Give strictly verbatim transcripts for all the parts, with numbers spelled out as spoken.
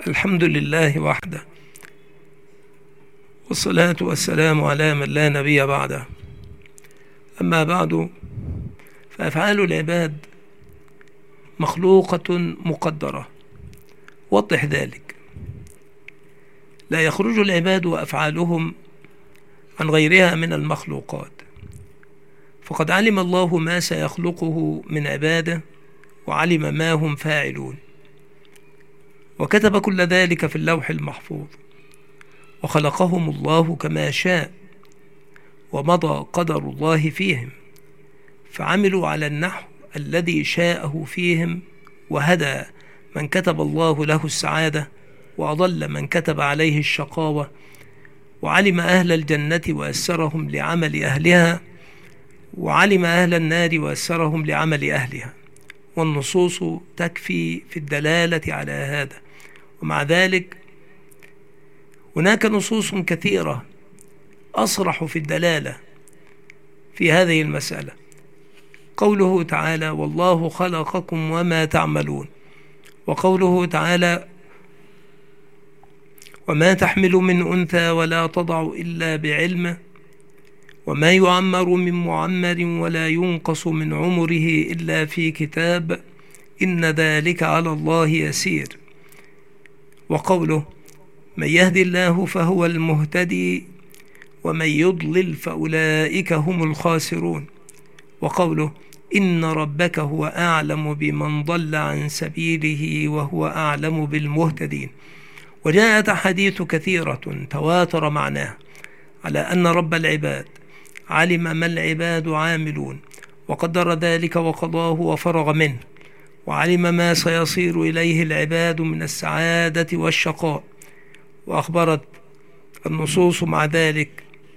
الحمد لله وحده، والصلاة والسلام على من لا نبي بعده. أما بعد، فأفعال العباد مخلوقة مقدرة. وضح ذلك. لا يخرج العباد وأفعالهم عن غيرها من المخلوقات، فقد علم الله ما سيخلقه من عباده، وعلم ما هم فاعلون، وكتب كل ذلك في اللوح المحفوظ، وخلقهم الله كما شاء، ومضى قدر الله فيهم، فعملوا على النحو الذي شاءه فيهم، وهدى من كتب الله له السعادة، وأضل من كتب عليه الشقاوة، وعلم أهل الجنة وأسرهم لعمل أهلها، وعلم أهل النار وأسرهم لعمل أهلها. والنصوص تكفي في الدلالة على هذا، ومع ذلك هناك نصوص كثيرة أصرح في الدلالة في هذه المسألة. قوله تعالى: والله خلقكم وما تعملون، وقوله تعالى: وما تحمل من أنثى ولا تضع إلا بعلمه، وما يعمر من معمر ولا ينقص من عمره إلا في كتاب، إن ذلك على الله يسير. وقوله: من يهدي الله فهو المهتدي، ومن يضلل فأولئك هم الخاسرون. وقوله: إن ربك هو أعلم بمن ضل عن سبيله وهو أعلم بالمهتدين. وجاءت أحاديث كثيرة تواتر معناها على أن رب العباد علم ما العباد عاملون، وقدر ذلك وقضاه وفرغ منه، وعلم ما سيصير إليه العباد من السعادة والشقاء. وأخبرت النصوص مع ذلك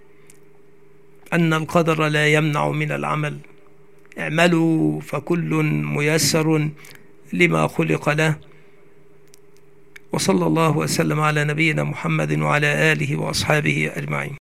أن القدر لا يمنع من العمل. اعملوا فكل ميسر لما خلق له. وصلى الله وسلم على نبينا محمد وعلى آله وأصحابه أجمعين.